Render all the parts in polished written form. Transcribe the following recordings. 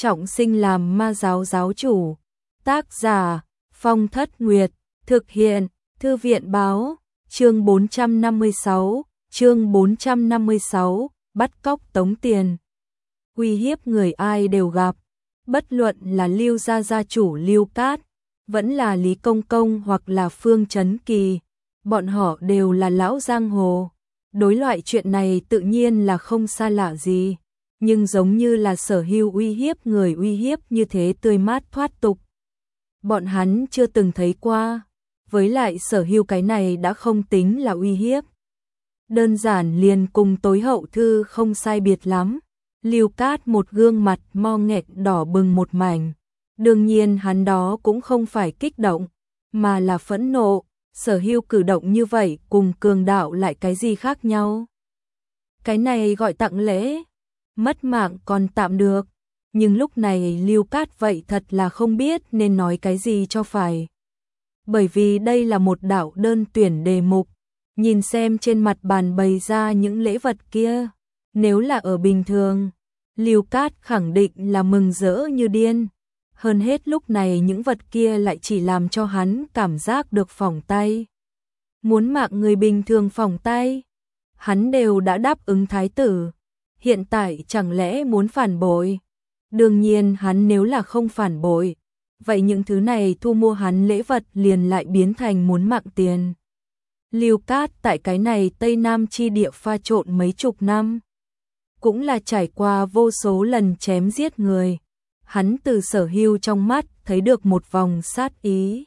trọng sinh làm ma giáo giáo chủ. Tác giả Phong Thất Nguyệt, thực hiện Thư viện Báo. Chương 456, bắt cóc tống tiền. Uy hiếp người ai đều gặp, bất luận là Lưu gia gia chủ Lưu Cát, vẫn là Lý Công Công hoặc là Phương Chấn Kỳ, bọn họ đều là lão giang hồ. Đối loại chuyện này tự nhiên là không xa lạ gì, nhưng giống như là Sở Hưu uy hiếp người uy hiếp như thế tươi mát thoát tục, bọn hắn chưa từng thấy qua. Với lại Sở Hưu cái này đã không tính là uy hiếp, đơn giản liền cùng tối hậu thư không sai biệt lắm. Lưu Cát một gương mặt mo nghẹt đỏ bừng một mảnh. Đương nhiên hắn đó cũng không phải kích động, mà là phẫn nộ. Sở Hưu cử động như vậy cùng cường đạo lại cái gì khác nhau? Cái này gọi tặng lễ, mất mạng còn tạm được, nhưng lúc này Lưu Cát vậy thật là không biết nên nói cái gì cho phải. Bởi vì đây là một đạo đơn tuyển đề mục, nhìn xem trên mặt bàn bày ra những lễ vật kia, nếu là ở bình thường, Lưu Cát khẳng định là mừng rỡ như điên. Hơn hết lúc này những vật kia lại chỉ làm cho hắn cảm giác được phỏng tay. Muốn mạng người bình thường phỏng tay, hắn đều đã đáp ứng thái tử, hiện tại chẳng lẽ muốn phản bội? Đương nhiên hắn nếu là không phản bội, vậy những thứ này thu mua hắn lễ vật liền lại biến thành muốn mạng tiền. Lưu Cát tại cái này Tây Nam chi địa pha trộn mấy chục năm, cũng là trải qua vô số lần chém giết người. Hắn từ Sở Hưu trong mắt thấy được một vòng sát ý.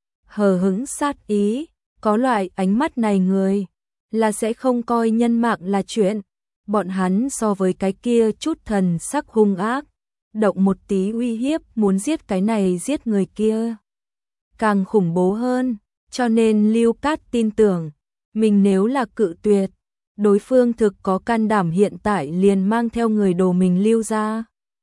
Hờ hững sát ý, có loại ánh mắt này người là sẽ không coi nhân mạng là chuyện. Bọn hắn so với cái kia chút thần sắc hung ác, động một tí uy hiếp muốn giết cái này giết người kia, càng khủng bố hơn. Cho nên Lưu Cát tin tưởng, mình nếu là cự tuyệt, đối phương thực có can đảm hiện tại liền mang theo người đồ mình Lưu ra.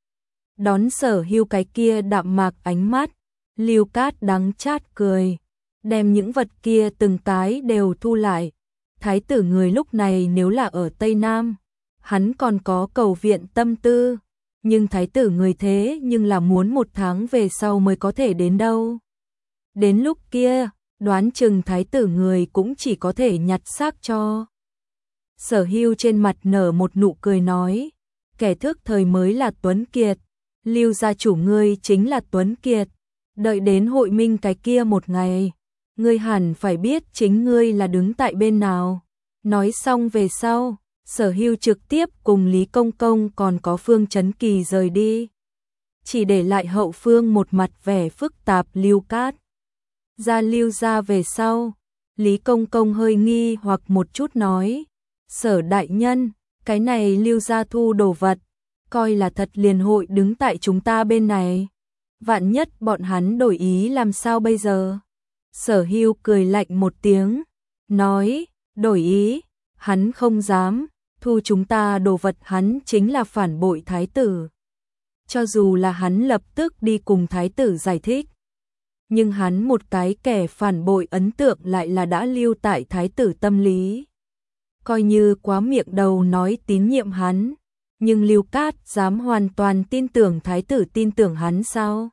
Đón Sở Hưu cái kia đạm mạc ánh mắt, Lưu Cát đắng chát cười, đem những vật kia từng cái đều thu lại. Thái tử người lúc này nếu là ở Tây Nam, hắn còn có cầu viện tâm tư, nhưng thái tử người thế nhưng là muốn 1 tháng về sau mới có thể đến đâu. Đến lúc kia, đoán chừng thái tử người cũng chỉ có thể nhặt xác cho. Sở Hưu trên mặt nở một nụ cười nói, kẻ thức thời mới là Tuấn Kiệt. Lưu gia chủ ngươi chính là Tuấn Kiệt, đợi đến hội minh cái kia một ngày, ngươi hẳn phải biết chính ngươi là đứng tại bên nào. Nói xong về sau, Sở Hưu trực tiếp cùng Lý Công Công còn có Phương Chấn Kỳ rời đi, chỉ để lại hậu phương một mặt vẻ phức tạp. Lưu Cát ra Lưu gia về sau, Lý Công Công hơi nghi hoặc một chút nói, Sở đại nhân, cái này Lưu gia thu đồ vật, coi là thật liền hội đứng tại chúng ta bên này. Vạn nhất bọn hắn đổi ý làm sao bây giờ? Sở Hưu cười lạnh một tiếng, nói, đổi ý, hắn không dám, thu chúng ta đồ vật hắn chính là phản bội thái tử. Cho dù là hắn lập tức đi cùng thái tử giải thích, nhưng hắn một cái kẻ phản bội ấn tượng lại là đã lưu tại thái tử tâm lý. Coi như quá miệng đầu nói tín nhiệm hắn, nhưng Lưu Cát dám hoàn toàn tin tưởng thái tử tin tưởng hắn sao?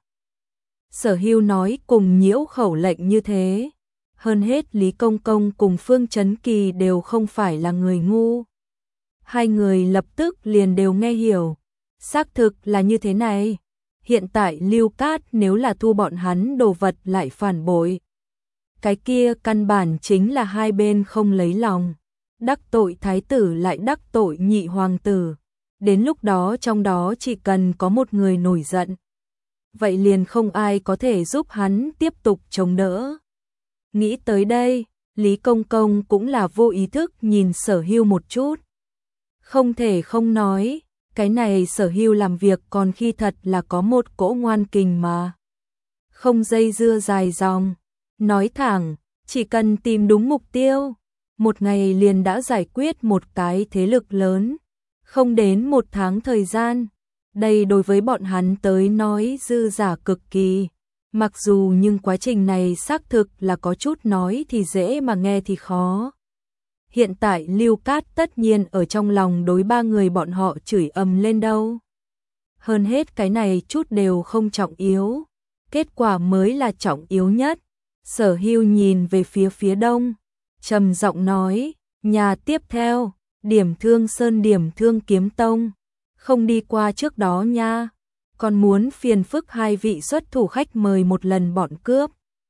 Sở Hưu nói cùng nhiễu khẩu lệnh như thế. Hơn hết Lý Công Công cùng Phương Chấn Kỳ đều không phải là người ngu. Hai người lập tức liền đều nghe hiểu. Xác thực là như thế này. Hiện tại Lưu Cát nếu là thu bọn hắn đồ vật lại phản bội, cái kia căn bản chính là hai bên không lấy lòng. Đắc tội thái tử lại đắc tội nhị hoàng tử. Đến lúc đó trong đó chỉ cần có một người nổi giận, vậy liền không ai có thể giúp hắn tiếp tục chống đỡ. Nghĩ tới đây, Lý Công Công cũng là vô ý thức nhìn Sở Hưu một chút. Không thể không nói, cái này Sở Hưu làm việc còn khi thật là có một cỗ ngoan kình mà. Không dây dưa dài dòng, nói thẳng, chỉ cần tìm đúng mục tiêu, một ngày liền đã giải quyết một cái thế lực lớn. Không đến 1 tháng thời gian, đây đối với bọn hắn tới nói dư giả cực kỳ. Mặc dù nhưng quá trình này xác thực là có chút nói thì dễ mà nghe thì khó. Hiện tại Lưu Cát tất nhiên ở trong lòng đối 3 người bọn họ chửi ầm lên đâu. hơn hết cái này chút đều không trọng yếu, kết quả mới là trọng yếu nhất. Sở Hưu nhìn về phía đông, trầm giọng nói, nhà tiếp theo, Điểm Thương Sơn Điểm Thương Kiếm Tông, không đi qua trước đó nha, còn muốn phiền phức hai vị xuất thủ khách mời một lần bọn cướp.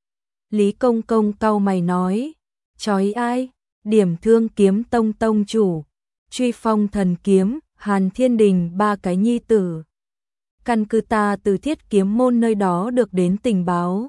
Lý Công Công cau mày nói, chói ai, Điểm Thương Kiếm Tông tông chủ, Truy Phong Thần Kiếm, Hàn Thiên Đình ba cái nhi tử. Căn cứ ta từ Thiết Kiếm môn nơi đó được đến tình báo,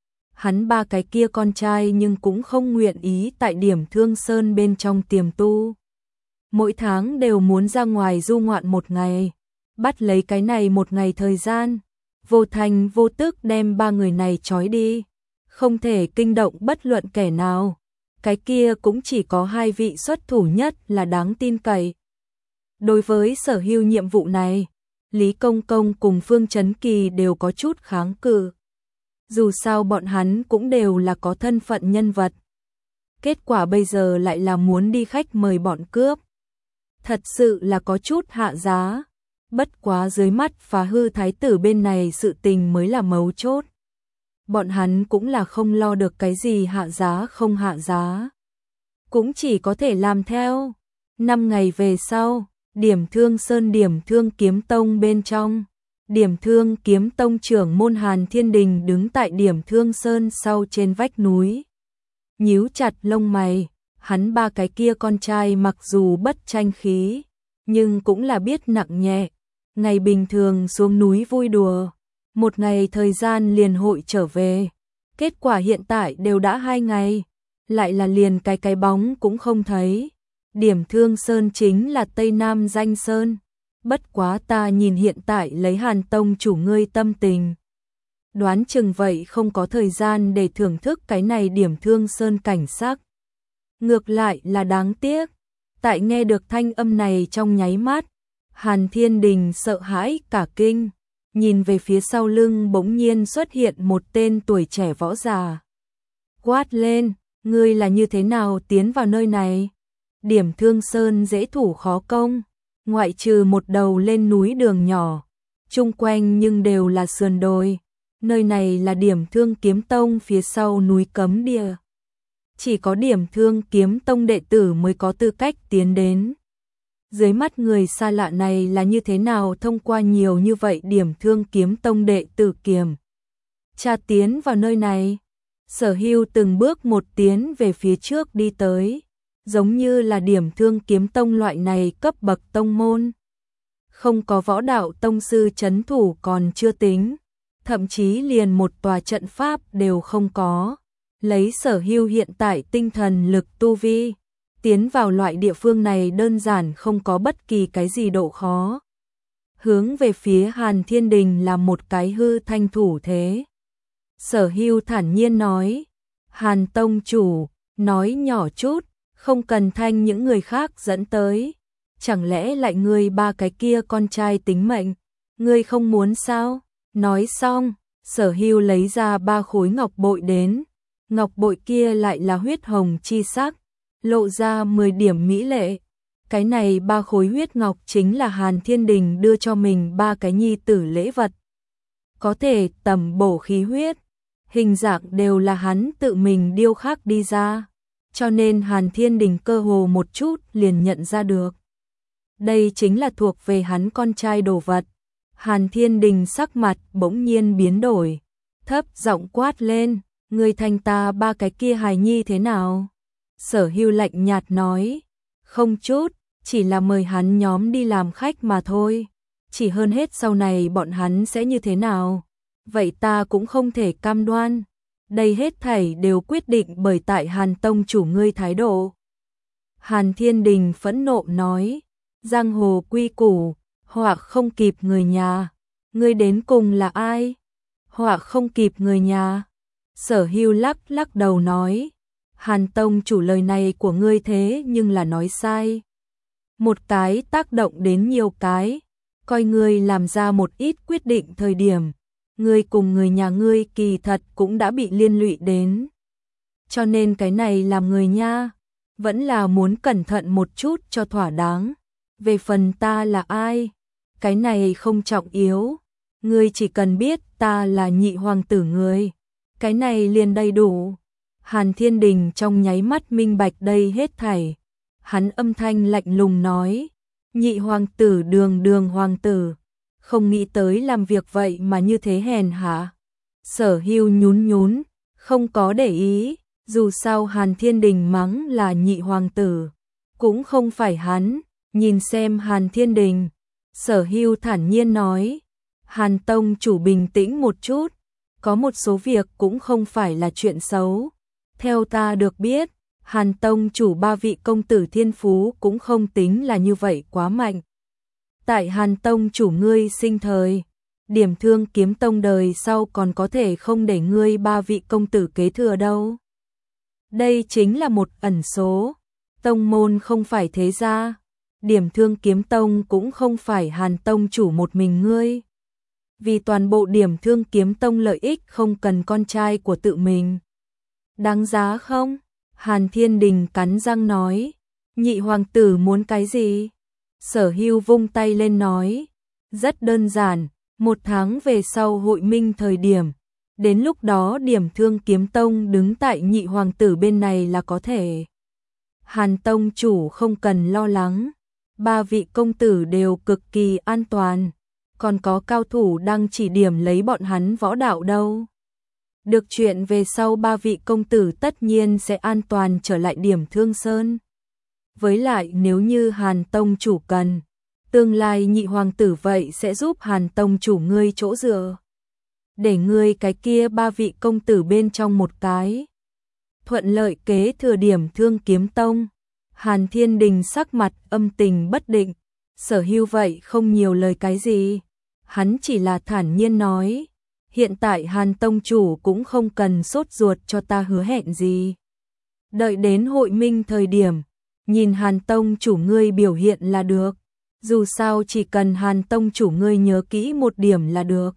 hắn ba cái kia con trai nhưng cũng không nguyện ý tại Điểm Thương Sơn bên trong tiềm tu. Mỗi tháng đều muốn ra ngoài du ngoạn một ngày, bắt lấy cái này một ngày thời gian, vô thành vô tức đem ba người này trói đi, không thể kinh động bất luận kẻ nào. Cái kia cũng chỉ có hai vị xuất thủ nhất là đáng tin cậy. Đối với Sở Hưu nhiệm vụ này, Lý Công Công cùng Phương Chấn Kỳ đều có chút kháng cự. Dù sao bọn hắn cũng đều là có thân phận nhân vật. Kết quả bây giờ lại là muốn đi khách mời bọn cướp. Thật sự là có chút hạ giá. Bất quá dưới mắt phá hư thái tử bên này sự tình mới là mấu chốt. Bọn hắn cũng là không lo được cái gì hạ giá không hạ giá. Cũng chỉ có thể làm theo. 5 ngày về sau, Điểm Thương Sơn Điểm Thương Kiếm Tông bên trong. Điểm Thương Kiếm Tông trưởng môn Hàn Thiên Đình đứng tại Điểm Thương Sơn sau trên vách núi. Nhíu chặt lông mày, hắn ba cái kia con trai mặc dù bất tranh khí, nhưng cũng là biết nặng nhẹ. Ngày bình thường xuống núi vui đùa, một ngày thời gian liền hội trở về. Kết quả hiện tại đều đã 2 ngày, lại là liền cái bóng cũng không thấy. Điểm Thương Sơn chính là Tây Nam danh sơn. Bất quá ta nhìn hiện tại lấy Hàn tông chủ ngươi tâm tình, đoán chừng vậy không có thời gian để thưởng thức cái này Điểm Thương Sơn cảnh sắc. Ngược lại là đáng tiếc, tại nghe được thanh âm này trong nháy mắt, Hàn Thiên Đình sợ hãi cả kinh, nhìn về phía sau lưng bỗng nhiên xuất hiện một tên tuổi trẻ võ giả. Quát lên, ngươi là như thế nào tiến vào nơi này? Điểm Thương Sơn dễ thủ khó công, ngoại trừ một đầu lên núi đường nhỏ, chung quanh nhưng đều là sườn đồi. Nơi này là Điểm Thương Kiếm Tông phía sau núi cấm địa. Chỉ có Điểm Thương Kiếm Tông đệ tử mới có tư cách tiến đến. Dưới mắt người xa lạ này là như thế nào thông qua nhiều như vậy Điểm Thương Kiếm Tông đệ tử kiểm tra tiến vào nơi này? Sở Hưu từng bước một tiến về phía trước đi tới, giống như là Điểm Thương Kiếm Tông loại này cấp bậc tông môn. Không có võ đạo tông sư trấn thủ còn chưa tính, thậm chí liền một tòa trận pháp đều không có. Lấy Sở Hưu hiện tại tinh thần lực tu vi, tiến vào loại địa phương này đơn giản không có bất kỳ cái gì độ khó. Hướng về phía Hàn Thiên Đình là một cái hư thanh thủ thế. Sở Hưu thản nhiên nói, Hàn tông chủ, nói nhỏ chút, không cần thanh những người khác dẫn tới. Chẳng lẽ lại ngươi ba cái kia con trai tính mệnh, ngươi không muốn sao? Nói xong, Sở Hưu lấy ra 3 khối ngọc bội đến. Ngọc bội kia lại là huyết hồng chi sắc, lộ ra 10 điểm mỹ lệ. Cái này 3 khối huyết ngọc chính là Hàn Thiên Đình đưa cho mình 3 cái nhi tử lễ vật. Có thể tầm bổ khí huyết, hình dạng đều là hắn tự mình điêu khắc đi ra, cho nên Hàn Thiên Đình cơ hồ một chút liền nhận ra được. Đây chính là thuộc về hắn con trai đồ vật. Hàn Thiên Đình sắc mặt bỗng nhiên biến đổi, thấp giọng quát lên, ngươi thành ta 3 cái kia hài nhi thế nào? Sở Hưu lạnh nhạt nói, không chút, chỉ là mời hắn nhóm đi làm khách mà thôi. Chỉ hơn hết sau này bọn hắn sẽ như thế nào? Vậy ta cũng không thể cam đoan. Đây hết thảy đều quyết định bởi tại Hàn tông chủ ngươi thái độ. Hàn Thiên Đình phẫn nộ nói, giang hồ quy củ, họa không kịp người nhà. Ngươi đến cùng là ai? Họa không kịp người nhà. Sở Hưu lắc đầu nói, Hàn tông chủ lời này của ngươi thế nhưng là nói sai. Một cái tác động đến nhiều cái, coi ngươi làm ra một ít quyết định thời điểm, ngươi cùng người nhà ngươi kỳ thật cũng đã bị liên lụy đến. Cho nên cái này làm người nha, vẫn là muốn cẩn thận một chút cho thỏa đáng. Về phần ta là ai, cái này không trọng yếu, ngươi chỉ cần biết ta là nhị hoàng tử ngươi, cái này liền đầy đủ. Hàn Thiên Đình trong nháy mắt minh bạch đây hết thảy. Hắn âm thanh lạnh lùng nói, nhị hoàng tử đường hoàng tử, không nghĩ tới làm việc vậy mà như thế hèn hạ. Sở Hưu nhún, không có để ý, dù sao Hàn Thiên Đình mắng là nhị hoàng tử, cũng không phải hắn. Nhìn xem Hàn Thiên Đình, Sở Hưu thản nhiên nói, Hàn tông chủ bình tĩnh một chút, có một số việc cũng không phải là chuyện xấu. Theo ta được biết, Hàn tông chủ 3 vị công tử thiên phú cũng không tính là như vậy quá mạnh. Tại Hàn tông chủ ngươi sinh thời, Điểm Thương Kiếm Tông đời sau còn có thể không để ngươi 3 vị công tử kế thừa đâu. Đây chính là một ẩn số, tông môn không phải thế gia, Điểm Thương Kiếm Tông cũng không phải Hàn tông chủ một mình ngươi. Vì toàn bộ Điểm Thương Kiếm Tông lợi ích không cần con trai của tự mình. Đáng giá không? Hàn Thiên Đình cắn răng nói, nhị hoàng tử muốn cái gì? Sở Hưu vung tay lên nói, rất đơn giản, 1 tháng về sau hội minh thời điểm, đến lúc đó Điểm Thương Kiếm Tông đứng tại nhị hoàng tử bên này là có thể. Hàn tông chủ không cần lo lắng, 3 vị công tử đều cực kỳ an toàn, còn có cao thủ đang chỉ điểm lấy bọn hắn võ đạo đâu. Được chuyện về sau 3 vị công tử tất nhiên sẽ an toàn trở lại Điểm Thương Sơn. Với lại nếu như Hàn tông chủ cần, tương lai nhị hoàng tử vậy sẽ giúp Hàn tông chủ ngươi chỗ dựa. Để ngươi cái kia 3 vị công tử bên trong một cái. Thuận lợi kế thừa Điểm Thương Kiếm Tông. Hàn Thiên Đình sắc mặt âm tình bất định, Sở Hưu vậy không nhiều lời cái gì. Hắn chỉ là thản nhiên nói, hiện tại Hàn tông chủ cũng không cần sốt ruột cho ta hứa hẹn gì. Đợi đến hội minh thời điểm, nhìn Hàn tông chủ ngươi biểu hiện là được. Dù sao chỉ cần Hàn tông chủ ngươi nhớ kỹ một điểm là được.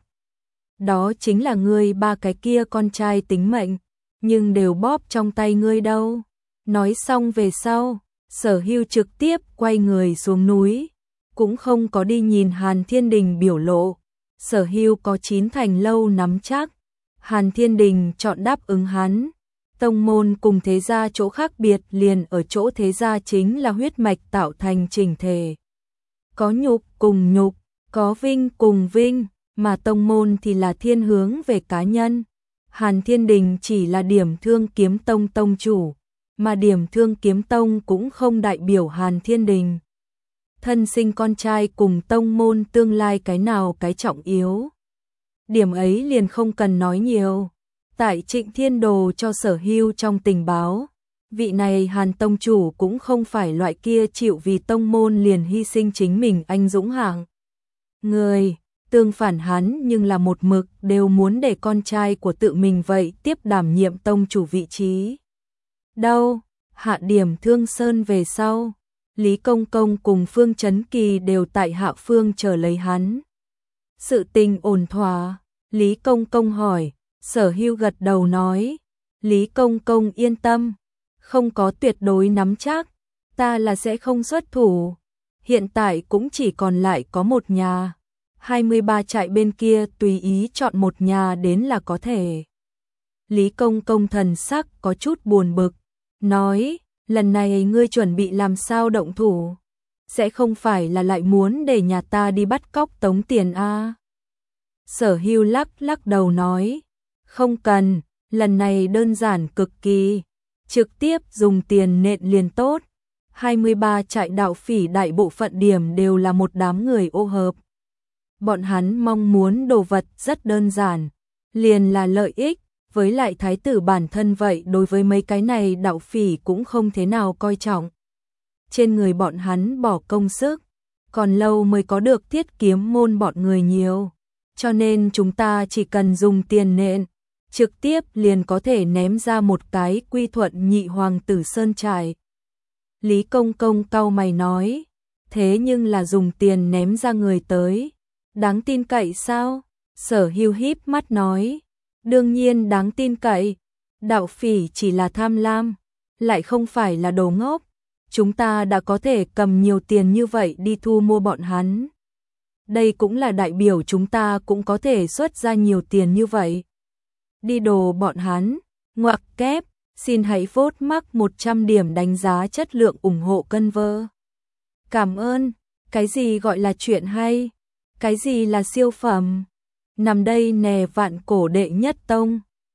Đó chính là ngươi 3 cái kia con trai tính mệnh, nhưng đều bóp trong tay ngươi đâu. Nói xong về sau, Sở Hưu trực tiếp quay người xuống núi, cũng không có đi nhìn Hàn Thiên Đình biểu lộ. Sở Hưu có 9 thành lâu nắm chắc, Hàn Thiên Đình chọn đáp ứng hắn. Tông môn cùng thế gia chỗ khác biệt liền ở chỗ thế gia chính là huyết mạch tạo thành chỉnh thể. Có nhục cùng nhục, có vinh cùng vinh, mà tông môn thì là thiên hướng về cá nhân. Hàn Thiên Đình chỉ là Điểm Thương Kiếm Tông tông chủ, mà Điểm Thương Kiếm Tông cũng không đại biểu Hàn Thiên Đình. Thân sinh con trai cùng tông môn tương lai cái nào cái trọng yếu. Điểm ấy liền không cần nói nhiều. Tại Trịnh Thiên Đồ cho Sở Hưu trong tình báo, vị này Hàn tông chủ cũng không phải loại kia chịu vì tông môn liền hy sinh chính mình anh dũng hạng người. Tương phản hắn nhưng là một mực đều muốn để con trai của tự mình vậy tiếp đảm nhiệm tông chủ vị trí. Đâu, hạ Điểm Thương Sơn về sau, Lý Công Công cùng Phương Chấn Kỳ đều tại hạ phương chờ lấy hắn. Sự tình ổn thỏa, Lý Công Công hỏi, Sở Hưu gật đầu nói, Lý Công Công yên tâm, không có tuyệt đối nắm chắc, ta là sẽ không xuất thủ. Hiện tại cũng chỉ còn lại có một nhà, 23 trại bên kia tùy ý chọn một nhà đến là có thể. Lý Công Công thần sắc có chút buồn bực, nói, lần này ngươi chuẩn bị làm sao động thủ? Sẽ không phải là lại muốn để nhà ta đi bắt cóc tống tiền a? Sở Hưu lắc đầu nói, không cần, lần này đơn giản cực kỳ, trực tiếp dùng tiền nện liền tốt. 23 trại đạo phỉ đại bộ phận điểm đều là một đám người ô hợp. Bọn hắn mong muốn đồ vật rất đơn giản, liền là lợi ích, với lại thái tử bản thân vậy đối với mấy cái này đạo phỉ cũng không thế nào coi trọng. Trên người bọn hắn bỏ công sức, còn lâu mới có được Thiết Kiếm môn bọn người nhiều, cho nên chúng ta chỉ cần dùng tiền nện, trực tiếp liền có thể ném ra một cái quy thuận nhị hoàng tử sơn trại. Lý Công Công cau mày nói, thế nhưng là dùng tiền ném ra người tới, đáng tin cậy sao? Sở Hưu híp mắt nói, đương nhiên đáng tin cậy, đạo phỉ chỉ là tham lam, lại không phải là đồ ngốc, chúng ta đã có thể cầm nhiều tiền như vậy đi thu mua bọn hắn. đây cũng là đại biểu chúng ta cũng có thể xuất ra nhiều tiền như vậy. Đi đồ bọn hắn, ngoặc kép, xin hãy vote mắc 100 điểm đánh giá chất lượng ủng hộ Conver. Cảm ơn, cái gì gọi là chuyện hay, cái gì là siêu phẩm, nằm đây nè vạn cổ đệ nhất tông.